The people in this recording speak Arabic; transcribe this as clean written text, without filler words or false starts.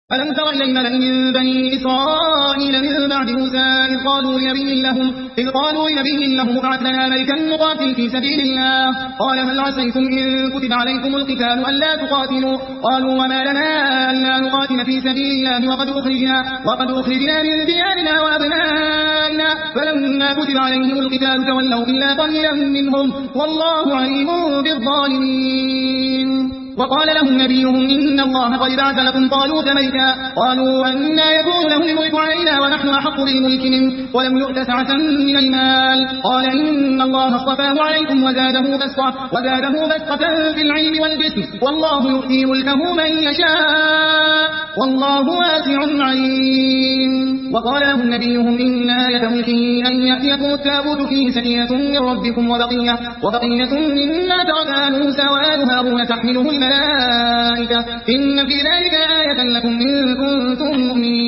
ألم تر إلى الملأ من بني إسرائيل من بعد موسى إذ قالوا لنبي لهم ابعث لنا ملكا نقاتل في سبيل الله قال هل عسيتم إن كتب عليكم القتال ألا تقاتلوا قالوا وما لنا ألا نقاتل في سبيل الله وقد أخرجنا من ديارنا وأبنائنا فلما كتب عليهم القتال تولوا إلا قليلا منهم والله عليم بالظالمين. وقال لهم نبيهم إن الله قد بعث لكم طالوت ملكا قالوا أنى يكون له الملك علينا ونحن أحق بالملك منه ولم يؤت سعة من المال قال إن الله اصطفاه عليكم وزاده بسطة في العلم والجسم والله يؤتي ملكه من يشاء والله واسع عليم. وقال لهم نبيهم إن آية ملكه أن يأتيكم التابوت فيه سكينة من ربكم وبقية مما ترك موسى وآل هارون تحمله الملائكة إن في ذلك آية لكم إن كنتم مؤمنين.